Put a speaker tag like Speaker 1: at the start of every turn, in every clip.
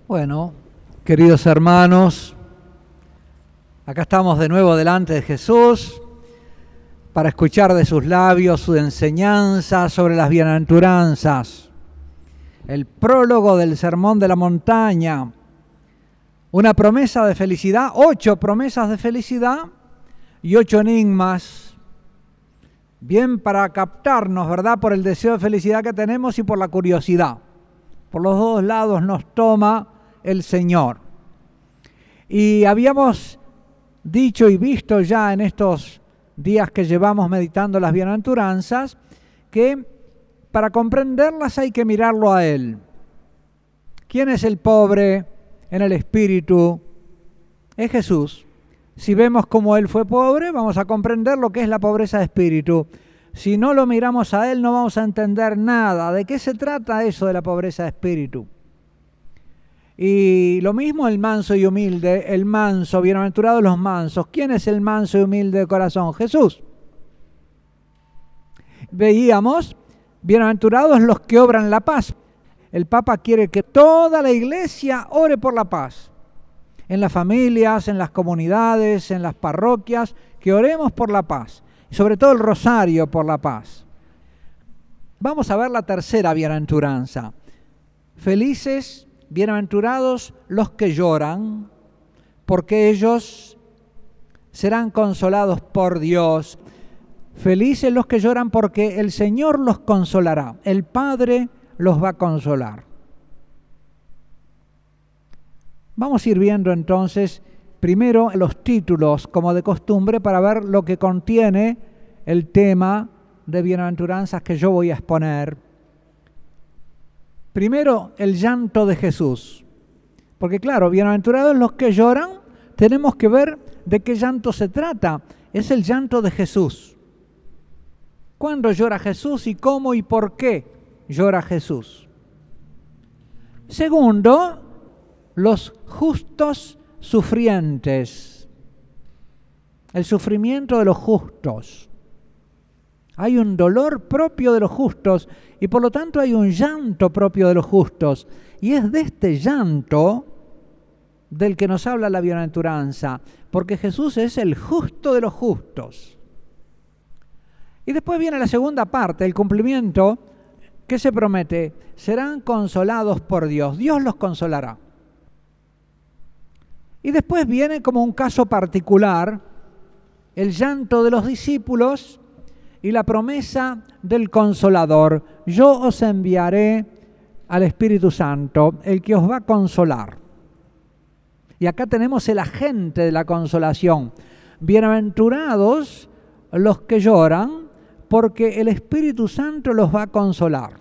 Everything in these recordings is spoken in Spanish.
Speaker 1: Bueno, queridos hermanos, acá estamos de nuevo delante de Jesús para escuchar de sus labios su enseñanza sobre las bienaventuranzas, el prólogo del Sermón de la Montaña, una promesa de felicidad, 8 promesas de felicidad y 8 enigmas, bien para captarnos, ¿verdad?, por el deseo de felicidad que tenemos y por la curiosidad. Por los dos lados nos toma el Señor. Y habíamos dicho y visto ya en estos días que llevamos meditando las bienaventuranzas que para comprenderlas hay que mirarlo a Él. ¿Quién es el pobre en el espíritu? Es Jesús. Si vemos cómo Él fue pobre, vamos a comprender lo que es la pobreza de espíritu. Si no lo miramos a Él, no vamos a entender nada. ¿De qué se trata eso de la pobreza de espíritu? Y lo mismo el manso y humilde, el manso, bienaventurados los mansos. ¿Quién es el manso y humilde de corazón? Jesús. Veíamos, bienaventurados los que obran la paz. El Papa quiere que toda la iglesia ore por la paz. En las familias, en las comunidades, en las parroquias, que oremos por la paz. Y sobre todo el rosario por la paz. Vamos a ver la tercera bienaventuranza. Felices, bienaventurados los que lloran, porque ellos serán consolados por Dios. Felices los que lloran porque el Señor los consolará. El Padre los va a consolar. Vamos a ir viendo entonces primero los títulos, como de costumbre, para ver lo que contiene el tema de bienaventuranzas que yo voy a exponer. Primero, el llanto de Jesús. Porque claro, bienaventurados los que lloran, tenemos que ver de qué llanto se trata. Es el llanto de Jesús. ¿Cuándo llora Jesús y cómo y por qué llora Jesús? Segundo, los justos sufrientes. El sufrimiento de los justos. Hay un dolor propio de los justos y por lo tanto hay un llanto propio de los justos. Y es de este llanto del que nos habla la bienaventuranza, porque Jesús es el justo de los justos. Y después viene la segunda parte, el cumplimiento que se promete. Serán consolados por Dios, Dios los consolará. Y después viene como un caso particular el llanto de los discípulos y la promesa del Consolador. Yo os enviaré al Espíritu Santo, el que os va a consolar. Y acá tenemos el agente de la consolación. Bienaventurados los que lloran, porque el Espíritu Santo los va a consolar.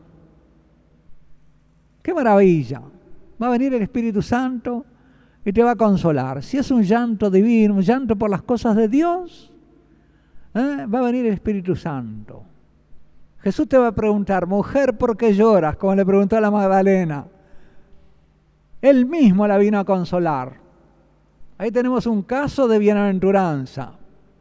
Speaker 1: ¡Qué maravilla! Va a venir el Espíritu Santo y te va a consolar. Si es un llanto divino, un llanto por las cosas de Dios, va a venir el Espíritu Santo. Jesús te va a preguntar, mujer, ¿por qué lloras? Como le preguntó a la Magdalena. Él mismo la vino a consolar. Ahí tenemos un caso de bienaventuranza.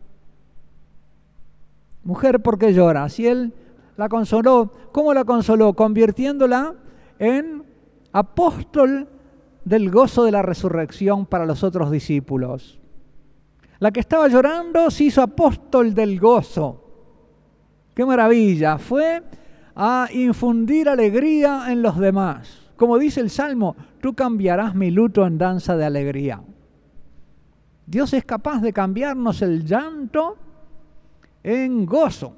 Speaker 1: Mujer, ¿por qué lloras? Si Él la consoló, ¿cómo la consoló? Convirtiéndola en apóstol del gozo de la resurrección para los otros discípulos. La que estaba llorando se hizo apóstol del gozo. ¡Qué maravilla! Fue a infundir alegría en los demás. Como dice el Salmo, tú cambiarás mi luto en danza de alegría. Dios es capaz de cambiarnos el llanto en gozo.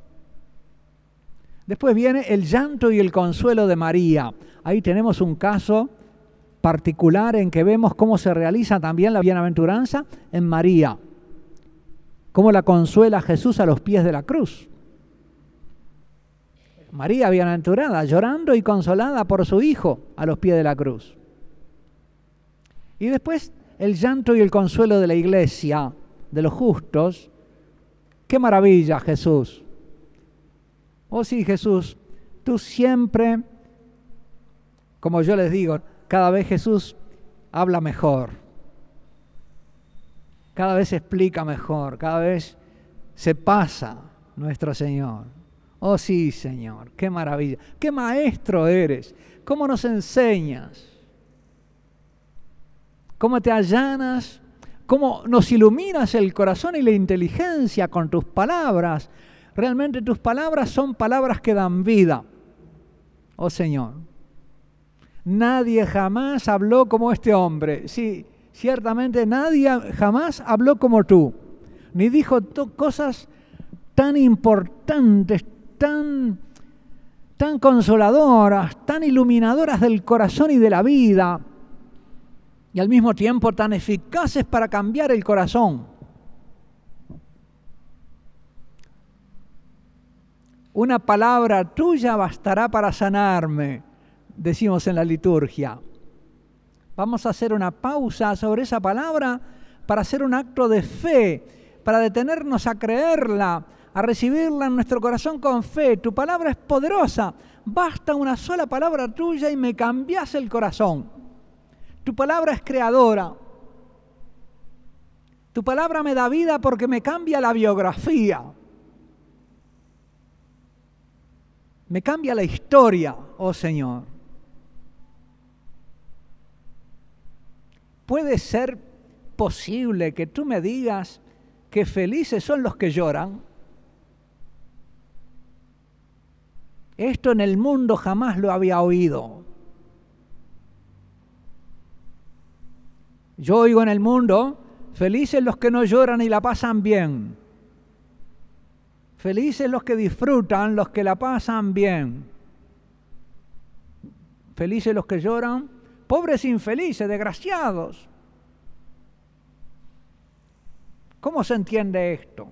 Speaker 1: Después viene el llanto y el consuelo de María. Ahí tenemos un caso particular en que vemos cómo se realiza también la bienaventuranza en María. Cómo la consuela Jesús a los pies de la cruz. María bienaventurada, llorando y consolada por su Hijo a los pies de la cruz. Y después el llanto y el consuelo de la iglesia, de los justos. ¡Qué maravilla, Jesús! Oh sí, Jesús, tú siempre, como yo les digo, cada vez Jesús habla mejor. Cada vez explica mejor, cada vez se pasa nuestro Señor. Oh sí, Señor, qué maravilla, qué maestro eres, cómo nos enseñas. cómo te allanas, cómo nos iluminas el corazón y la inteligencia con tus palabras. Realmente tus palabras son palabras que dan vida, oh Señor. Nadie jamás habló como este hombre. Sí, ciertamente nadie jamás habló como tú, ni dijo cosas tan importantes, tan consoladoras, tan iluminadoras del corazón y de la vida, y al mismo tiempo tan eficaces para cambiar el corazón. Una palabra tuya bastará para sanarme, decimos en la liturgia. Vamos a hacer una pausa sobre esa palabra para hacer un acto de fe, para detenernos a creerla, a recibirla en nuestro corazón con fe. Tu palabra es poderosa. Basta una sola palabra tuya y me cambias el corazón. Tu palabra es creadora. Tu palabra me da vida porque me cambia la biografía. Me cambia la historia, oh Señor. ¿Puede ser posible que tú me digas que felices son los que lloran? Esto en el mundo jamás lo había oído. Yo oigo en el mundo, felices los que no lloran y la pasan bien. Felices los que disfrutan, los que la pasan bien. Felices los que lloran, pobres infelices, desgraciados. ¿Cómo se entiende esto?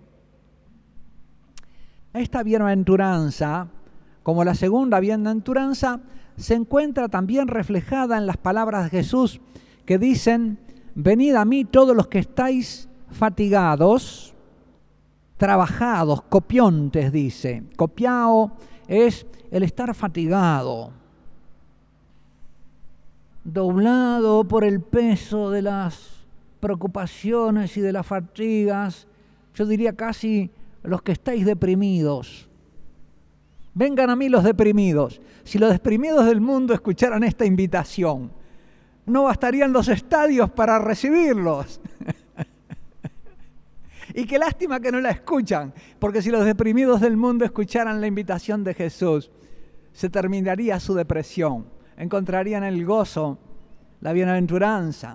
Speaker 1: Esta bienaventuranza, como la segunda bienaventuranza, se encuentra también reflejada en las palabras de Jesús que dicen: venid a mí todos los que estáis fatigados, trabajados, copiontes, dice. Copiao es el estar fatigado, doblado por el peso de las preocupaciones y de las fatigas. Yo diría casi los que estáis deprimidos. Vengan a mí los deprimidos. Si los deprimidos del mundo escucharan esta invitación, no bastarían los estadios para recibirlos. Y qué lástima que no la escuchan, porque si los deprimidos del mundo escucharan la invitación de Jesús, se terminaría su depresión, encontrarían el gozo, la bienaventuranza.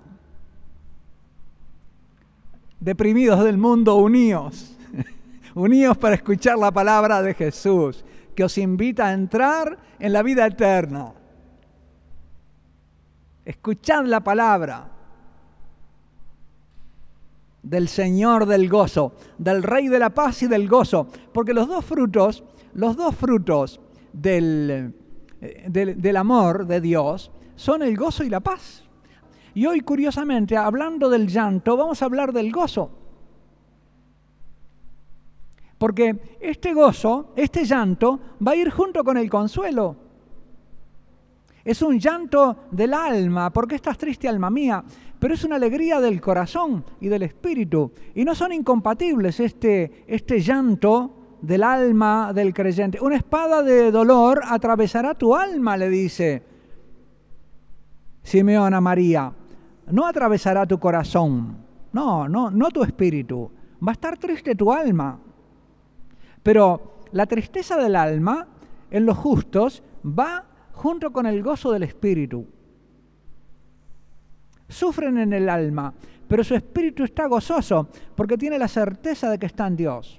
Speaker 1: Deprimidos del mundo, uníos, uníos para escuchar la palabra de Jesús, que os invita a entrar en la vida eterna. Escuchad la palabra del Señor del gozo, del Rey de la paz y del gozo, porque los dos frutos del amor de Dios son el gozo y la paz. Y hoy, curiosamente, hablando del llanto, vamos a hablar del gozo. Porque este gozo, este llanto, va a ir junto con el consuelo. Es un llanto del alma. ¿Por qué estás triste, alma mía? Pero es una alegría del corazón y del espíritu. Y no son incompatibles este llanto del alma del creyente. Una espada de dolor atravesará tu alma, le dice Simeón a María. No atravesará tu corazón. No tu espíritu. Va a estar triste tu alma. Pero la tristeza del alma en los justos va junto con el gozo del espíritu. Sufren en el alma, pero su espíritu está gozoso porque tiene la certeza de que está en Dios.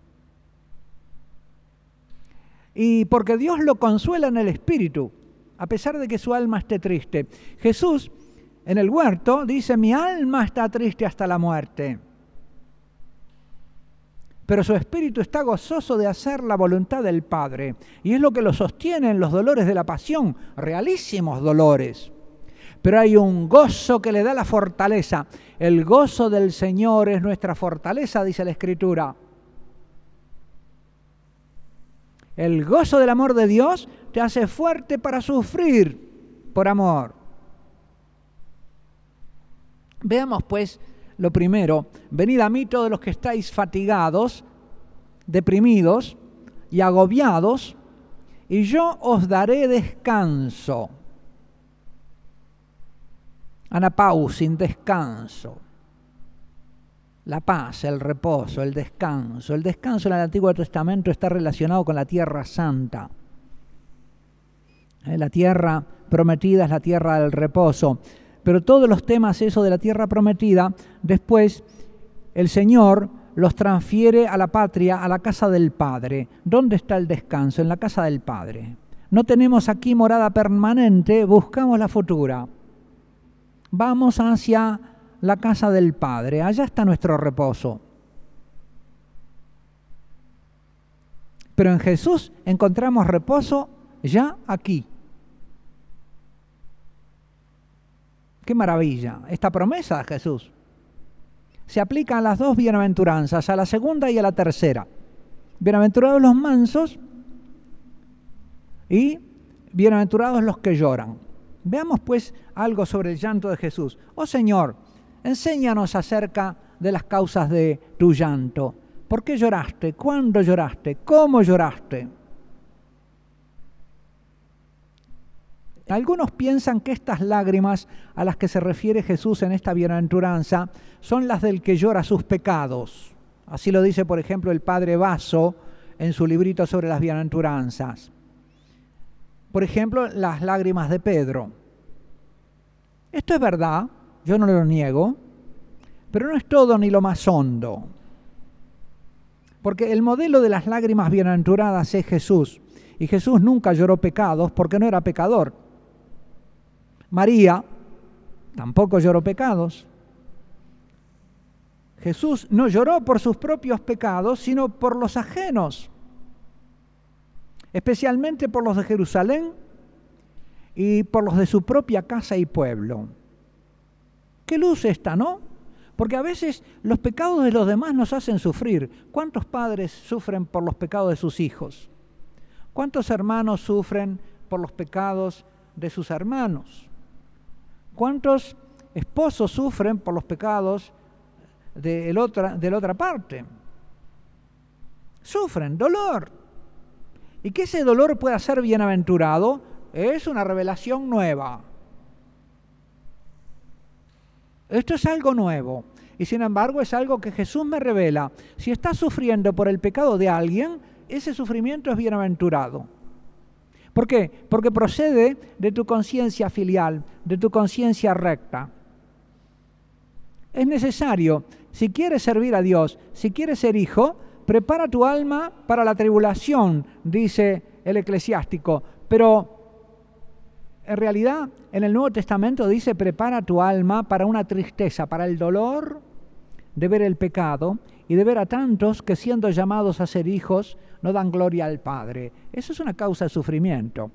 Speaker 1: Y porque Dios lo consuela en el espíritu, a pesar de que su alma esté triste. Jesús en el huerto dice: mi alma está triste hasta la muerte. Pero su espíritu está gozoso de hacer la voluntad del Padre. Y es lo que lo sostiene en los dolores de la pasión, realísimos dolores. Pero hay un gozo que le da la fortaleza. El gozo del Señor es nuestra fortaleza, dice la Escritura. El gozo del amor de Dios te hace fuerte para sufrir por amor. Veamos pues lo primero: venid a mí todos los que estáis fatigados, deprimidos y agobiados, y yo os daré descanso. Anapausin, descanso. La paz, el reposo, el descanso. El descanso en el Antiguo Testamento está relacionado con la tierra santa. La tierra prometida es la tierra del reposo. Pero todos los temas eso de la tierra prometida, después el Señor los transfiere a la patria, a la casa del Padre. ¿Dónde está el descanso? En la casa del Padre. No tenemos aquí morada permanente, buscamos la futura. Vamos hacia la casa del Padre, allá está nuestro reposo. Pero en Jesús encontramos reposo ya aquí. ¡Qué maravilla! Esta promesa de Jesús se aplica a las dos bienaventuranzas, a la segunda y a la tercera. Bienaventurados los mansos y bienaventurados los que lloran. Veamos pues algo sobre el llanto de Jesús. Oh Señor, enséñanos acerca de las causas de tu llanto. ¿Por qué lloraste? ¿Cuándo lloraste? ¿Cómo lloraste? Algunos piensan que estas lágrimas a las que se refiere Jesús en esta bienaventuranza son las del que llora sus pecados. Así lo dice, por ejemplo, el padre Basso en su librito sobre las bienaventuranzas. Por ejemplo, las lágrimas de Pedro. Esto es verdad, yo no lo niego, pero no es todo ni lo más hondo. Porque el modelo de las lágrimas bienaventuradas es Jesús. Y Jesús nunca lloró pecados porque no era pecador. María tampoco lloró pecados. Jesús no lloró por sus propios pecados, sino por los ajenos, especialmente por los de Jerusalén y por los de su propia casa y pueblo. ¿Qué luz esta, no? Porque a veces los pecados de los demás nos hacen sufrir. ¿Cuántos padres sufren por los pecados de sus hijos? ¿Cuántos hermanos sufren por los pecados de sus hermanos? ¿Cuántos esposos sufren por los pecados de la otra parte? Sufren dolor. Y que ese dolor pueda ser bienaventurado es una revelación nueva. Esto es algo nuevo. Y sin embargo es algo que Jesús me revela. Si estás sufriendo por el pecado de alguien, ese sufrimiento es bienaventurado. ¿Por qué? Porque procede de tu conciencia filial, de tu conciencia recta. Es necesario, si quieres servir a Dios, si quieres ser hijo, prepara tu alma para la tribulación, dice el eclesiástico. Pero en realidad, en el Nuevo Testamento dice, prepara tu alma para una tristeza, para el dolor de ver el pecado y de ver a tantos que siendo llamados a ser hijos, no dan gloria al Padre. Eso es una causa de sufrimiento.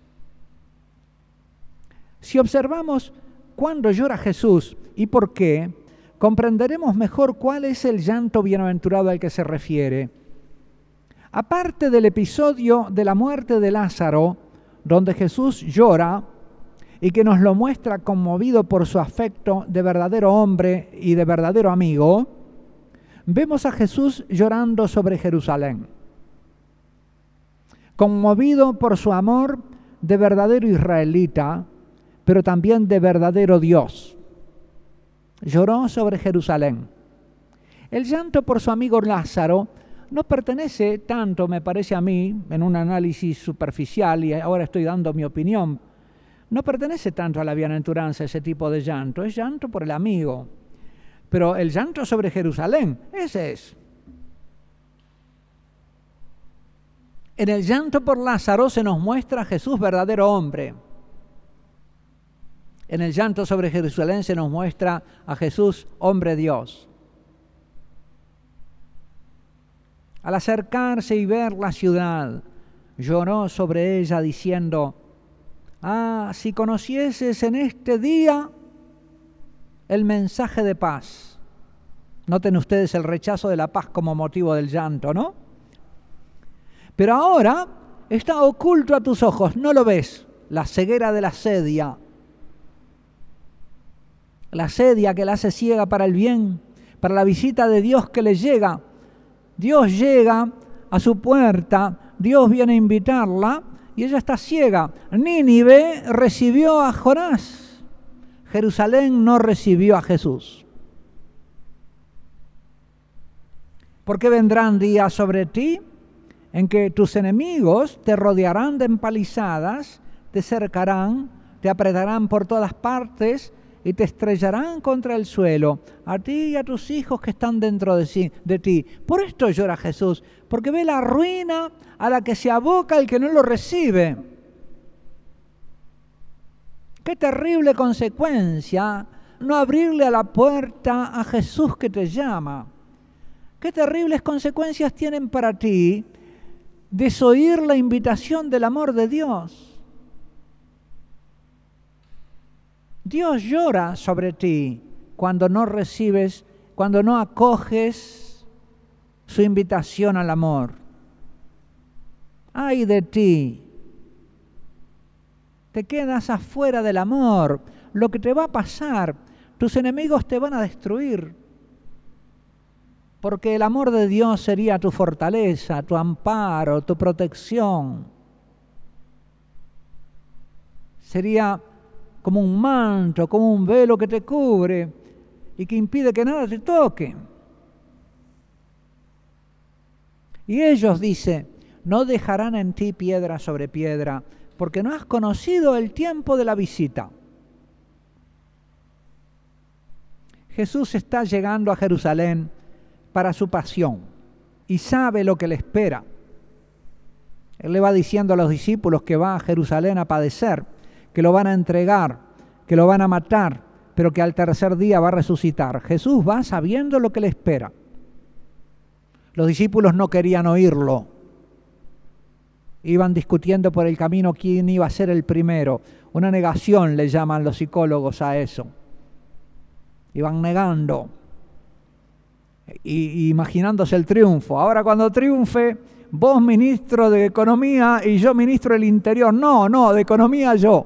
Speaker 1: Si observamos cuándo llora Jesús y por qué, comprenderemos mejor cuál es el llanto bienaventurado al que se refiere. Aparte del episodio de la muerte de Lázaro, donde Jesús llora y que nos lo muestra conmovido por su afecto de verdadero hombre y de verdadero amigo, vemos a Jesús llorando sobre Jerusalén, conmovido por su amor de verdadero israelita, pero también de verdadero Dios. Lloró sobre Jerusalén. El llanto por su amigo Lázaro no pertenece tanto, me parece a mí, en un análisis superficial, y ahora estoy dando mi opinión, no pertenece tanto a la bienaventuranza ese tipo de llanto, es llanto por el amigo. Pero el llanto sobre Jerusalén, ese es. En el llanto por Lázaro se nos muestra a Jesús verdadero hombre. En el llanto sobre Jerusalén se nos muestra a Jesús hombre Dios. Al acercarse y ver la ciudad, lloró sobre ella diciendo, si conocieses en este día el mensaje de paz. Noten ustedes el rechazo de la paz como motivo del llanto, ¿no? Pero ahora está oculto a tus ojos, no lo ves, la ceguera de la sedia. La sedia que la hace ciega para el bien, para la visita de Dios que le llega. Dios llega a su puerta, Dios viene a invitarla y ella está ciega. Nínive recibió a Jonás. Jerusalén no recibió a Jesús. Porque vendrán días sobre ti en que tus enemigos te rodearán de empalizadas, te cercarán, te apretarán por todas partes y te estrellarán contra el suelo, a ti y a tus hijos que están dentro de ti. Por esto llora Jesús, porque ve la ruina a la que se aboca el que no lo recibe. Qué terrible consecuencia no abrirle a la puerta a Jesús que te llama. Qué terribles consecuencias tienen para ti desoír la invitación del amor de Dios. Dios llora sobre ti cuando no recibes, cuando no acoges su invitación al amor. ¡Ay de ti! Te quedas afuera del amor. Lo que te va a pasar, tus enemigos te van a destruir. Porque el amor de Dios sería tu fortaleza, tu amparo, tu protección. Sería como un manto, como un velo que te cubre y que impide que nada te toque. Y ellos, dice, no dejarán en ti piedra sobre piedra, porque no has conocido el tiempo de la visita. Jesús está llegando a Jerusalén para su pasión y sabe lo que le espera. Él le va diciendo a los discípulos que va a Jerusalén a padecer, que lo van a entregar, que lo van a matar, pero que al tercer día va a resucitar. Jesús va sabiendo lo que le espera. Los discípulos no querían oírlo. Iban discutiendo por el camino quién iba a ser el primero. Una negación le llaman los psicólogos a eso. Iban negando y imaginándose el triunfo. Ahora cuando triunfe, vos ministro de Economía y yo ministro del Interior. No, de Economía yo.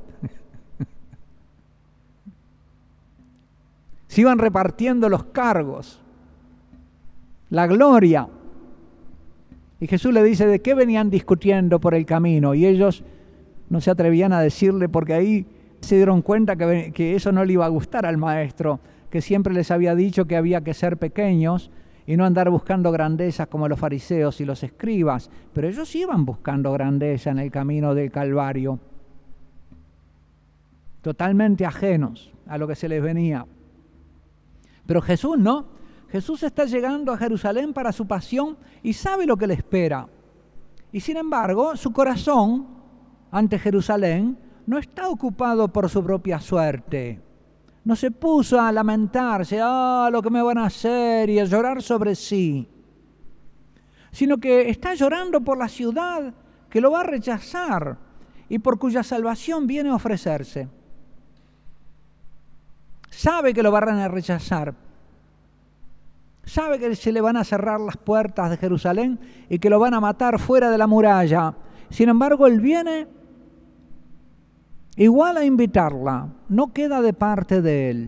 Speaker 1: Se iban repartiendo los cargos, la gloria. Y Jesús le dice de qué venían discutiendo por el camino. Y ellos no se atrevían a decirle porque ahí se dieron cuenta que eso no le iba a gustar al maestro, que siempre les había dicho que había que ser pequeños y no andar buscando grandezas como los fariseos y los escribas. Pero ellos iban buscando grandeza en el camino del Calvario, totalmente ajenos a lo que se les venía. Pero Jesús no. Jesús está llegando a Jerusalén para su pasión y sabe lo que le espera. Y sin embargo, su corazón ante Jerusalén no está ocupado por su propia suerte. No se puso a lamentarse, lo que me van a hacer, y a llorar sobre sí. Sino que está llorando por la ciudad que lo va a rechazar y por cuya salvación viene a ofrecerse. Sabe que lo van a rechazar. Sabe que se le van a cerrar las puertas de Jerusalén y que lo van a matar fuera de la muralla. Sin embargo, él viene igual a invitarla. No queda de parte de él.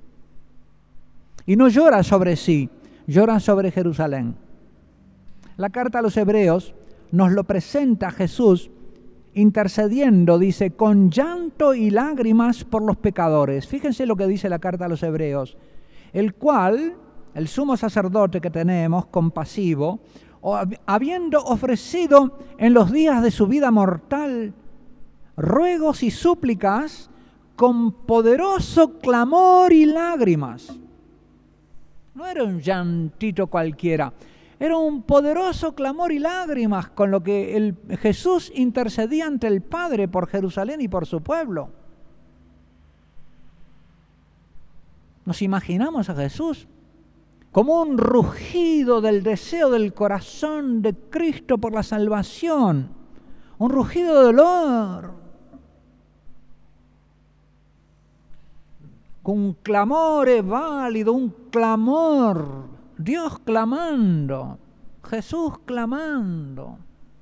Speaker 1: Y no llora sobre sí, llora sobre Jerusalén. La carta a los Hebreos nos lo presenta Jesús intercediendo, dice, con llanto y lágrimas por los pecadores. Fíjense lo que dice la carta a los Hebreos. El cual, el sumo sacerdote que tenemos, compasivo, habiendo ofrecido en los días de su vida mortal ruegos y súplicas con poderoso clamor y lágrimas. No era un llantito cualquiera, era un poderoso clamor y lágrimas con lo que Jesús intercedía ante el Padre por Jerusalén y por su pueblo. Nos imaginamos a Jesús como un rugido del deseo del corazón de Cristo por la salvación, un rugido de dolor, con un clamor válido, un clamor, Dios clamando, Jesús clamando.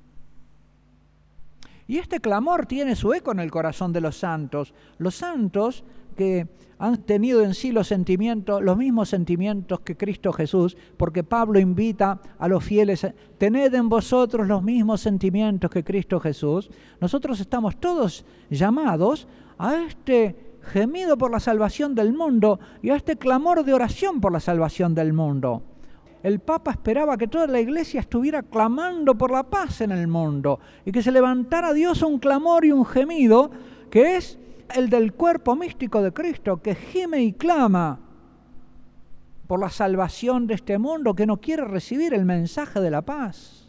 Speaker 1: Y este clamor tiene su eco en el corazón de los santos que han tenido en sí los mismos sentimientos que Cristo Jesús, porque Pablo invita a los fieles, tened en vosotros los mismos sentimientos que Cristo Jesús. Nosotros estamos todos llamados a este gemido por la salvación del mundo y a este clamor de oración por la salvación del mundo. El Papa esperaba que toda la Iglesia estuviera clamando por la paz en el mundo y que se levantara a Dios un clamor y un gemido que es el del cuerpo místico de Cristo, que gime y clama por la salvación de este mundo que no quiere recibir el mensaje de la paz.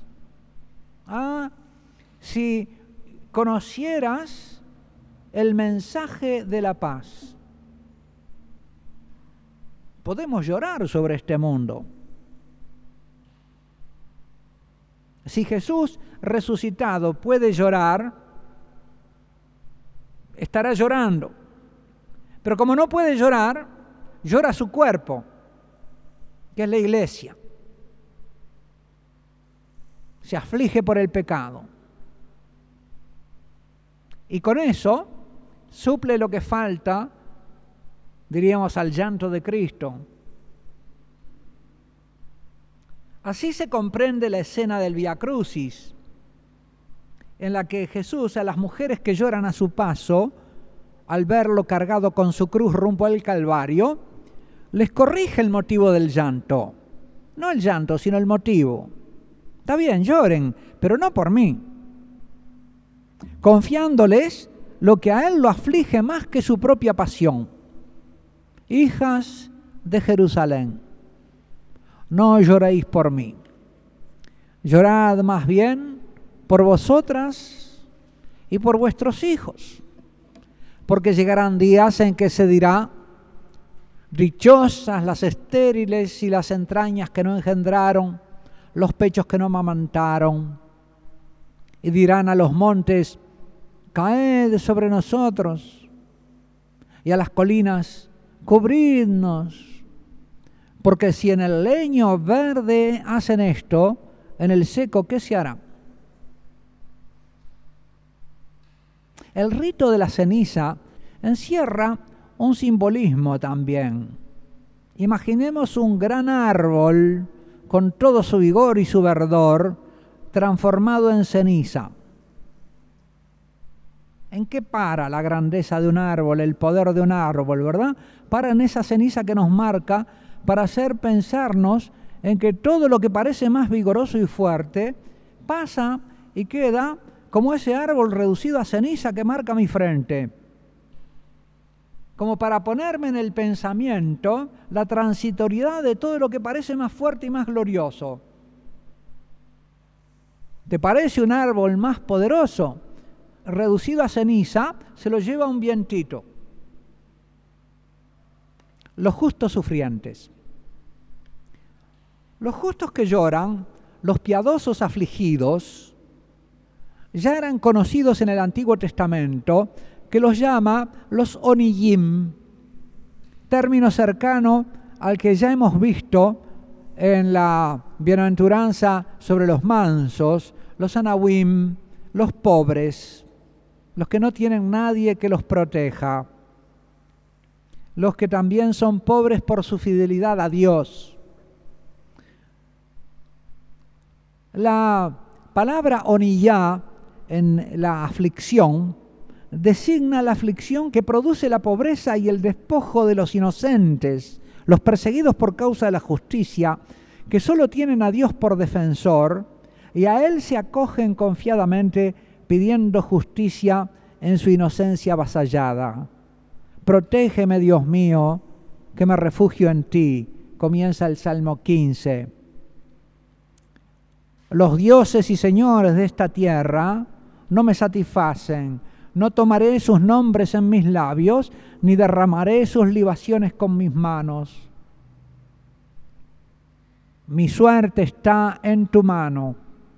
Speaker 1: Si conocieras el mensaje de la paz, podemos llorar sobre este mundo. Si Jesús resucitado puede llorar, estará llorando. Pero como no puede llorar, llora su cuerpo, que es la Iglesia. Se aflige por el pecado. Y con eso suple lo que falta, diríamos, al llanto de Cristo. Así se comprende la escena del Vía Crucis, en la que Jesús a las mujeres que lloran a su paso, al verlo cargado con su cruz rumbo al Calvario, les corrige el motivo del llanto. No el llanto, sino el motivo. Está bien, lloren, pero no por mí. Confiándoles lo que a él lo aflige más que su propia pasión. Hijas de Jerusalén, no lloréis por mí. Llorad más bien por vosotras y por vuestros hijos, porque llegarán días en que se dirá: dichosas las estériles y las entrañas que no engendraron, los pechos que no amamantaron. Y dirán a los montes: caed sobre nosotros, y a las colinas: cubridnos. Porque si en el leño verde hacen esto, en el seco, ¿qué se hará? El rito de la ceniza encierra un simbolismo también. Imaginemos un gran árbol con todo su vigor y su verdor transformado en ceniza. ¿En qué para la grandeza de un árbol, el poder de un árbol, verdad? Para en esa ceniza que nos marca para hacer pensarnos en que todo lo que parece más vigoroso y fuerte pasa y queda como ese árbol reducido a ceniza que marca mi frente. Como para ponerme en el pensamiento la transitoriedad de todo lo que parece más fuerte y más glorioso. ¿Te parece un árbol más poderoso? Reducido a ceniza, se lo lleva un vientito. Los justos sufrientes. Los justos que lloran, los piadosos afligidos, ya eran conocidos en el Antiguo Testamento, que los llama los oniyim, término cercano al que ya hemos visto en la bienaventuranza sobre los mansos, los anawim, los pobres, los que no tienen nadie que los proteja, los que también son pobres por su fidelidad a Dios. La palabra oniyá en la aflicción designa la aflicción que produce la pobreza y el despojo de los inocentes, los perseguidos por causa de la justicia, que solo tienen a Dios por defensor y a Él se acogen confiadamente pidiendo justicia en su inocencia avasallada. Protégeme, Dios mío, que me refugio en ti, comienza el Salmo 15. Los dioses y señores de esta tierra no me satisfacen. No tomaré sus nombres en mis labios, ni derramaré sus libaciones con mis manos. Mi suerte está en tu mano.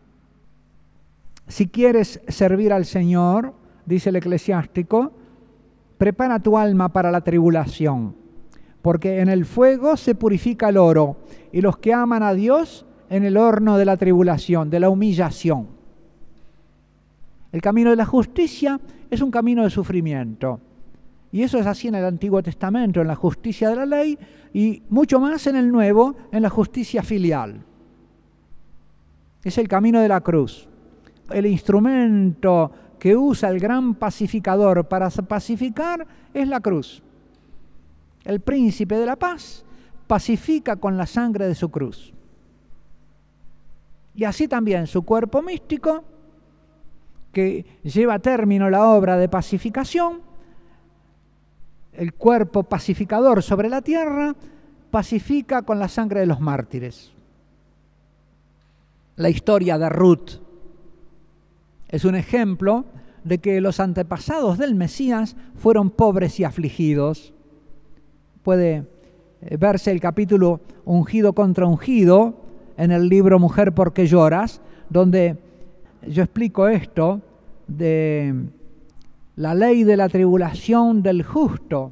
Speaker 1: Si quieres servir al Señor, dice el eclesiástico, prepara tu alma para la tribulación, porque en el fuego se purifica el oro, y los que aman a Dios en el horno de la tribulación, de la humillación. El camino de la justicia es un camino de sufrimiento. Y eso es así en el Antiguo Testamento, en la justicia de la ley, y mucho más en el Nuevo, en la justicia filial. Es el camino de la cruz. El instrumento que usa el gran pacificador para pacificar es la cruz. El príncipe de la paz pacifica con la sangre de su cruz. Y así también su cuerpo místico, que lleva a término la obra de pacificación, el cuerpo pacificador sobre la tierra, pacifica con la sangre de los mártires. La historia de Ruth es un ejemplo de que los antepasados del Mesías fueron pobres y afligidos. Puede verse el capítulo Ungido contra Ungido en el libro Mujer, ¿por qué lloras?, donde yo explico esto de la ley de la tribulación del justo.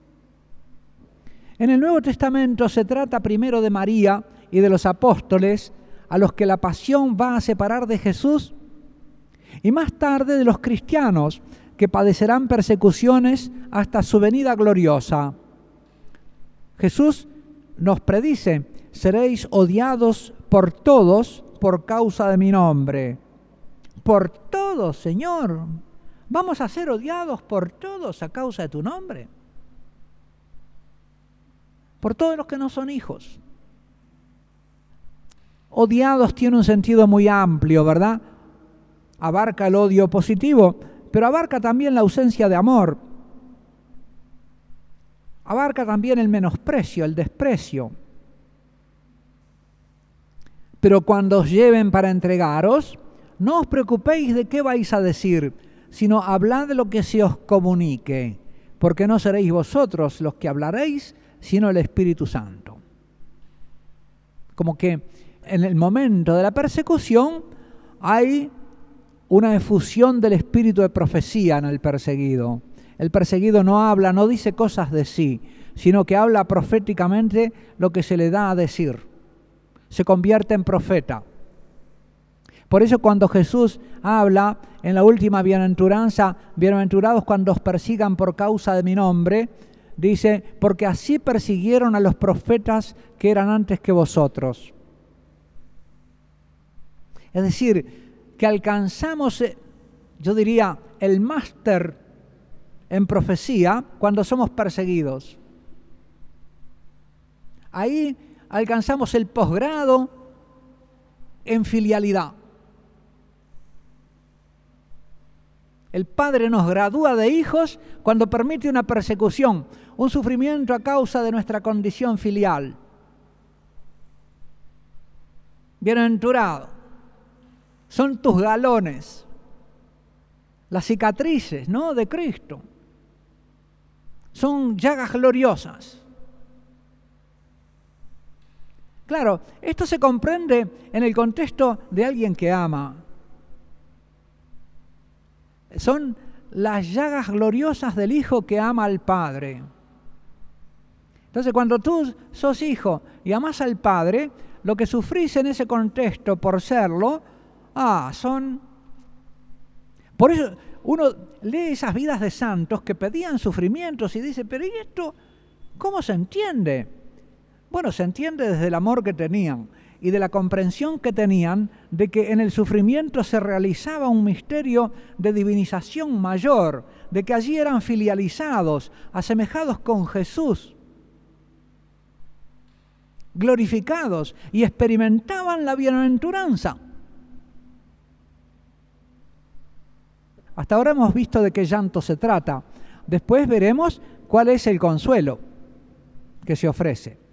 Speaker 1: En el Nuevo Testamento se trata primero de María y de los apóstoles, a los que la pasión va a separar de Jesús, y más tarde de los cristianos, que padecerán persecuciones hasta su venida gloriosa. Jesús nos predice: seréis odiados por todos por causa de mi nombre. Por todos, Señor. ¿Vamos a ser odiados por todos a causa de tu nombre? Por todos los que no son hijos. Odiados tiene un sentido muy amplio, ¿verdad? Abarca el odio positivo, pero abarca también la ausencia de amor. Abarca también el menosprecio, el desprecio. Pero cuando os lleven para entregaros, no os preocupéis de qué vais a decir, sino hablad de lo que se os comunique, porque no seréis vosotros los que hablaréis, sino el Espíritu Santo. Como que en el momento de la persecución hay una efusión del espíritu de profecía en el perseguido. El perseguido no habla, no dice cosas de sí, sino que habla proféticamente lo que se le da a decir. Se convierte en profeta. Por eso cuando Jesús habla en la última bienaventuranza, bienaventurados cuando os persigan por causa de mi nombre, dice, porque así persiguieron a los profetas que eran antes que vosotros. Es decir, que alcanzamos, yo diría, el máster en profecía cuando somos perseguidos. Ahí alcanzamos el posgrado en filialidad. El Padre nos gradúa de hijos cuando permite una persecución, un sufrimiento a causa de nuestra condición filial. Bienaventurado, son tus galones, las cicatrices, ¿no?, de Cristo. Son llagas gloriosas. Claro, esto se comprende en el contexto de alguien que ama. Son las llagas gloriosas del Hijo que ama al Padre. Entonces, cuando tú sos hijo y amás al Padre, lo que sufrís en ese contexto por serlo, son... Por eso uno lee esas vidas de santos que pedían sufrimientos y dice, pero ¿y esto cómo se entiende? Bueno, se entiende desde el amor que tenían y de la comprensión que tenían de que en el sufrimiento se realizaba un misterio de divinización mayor, de que allí eran filializados, asemejados con Jesús, glorificados, y experimentaban la bienaventuranza. Hasta ahora hemos visto de qué llanto se trata. Después veremos cuál es el consuelo que se ofrece.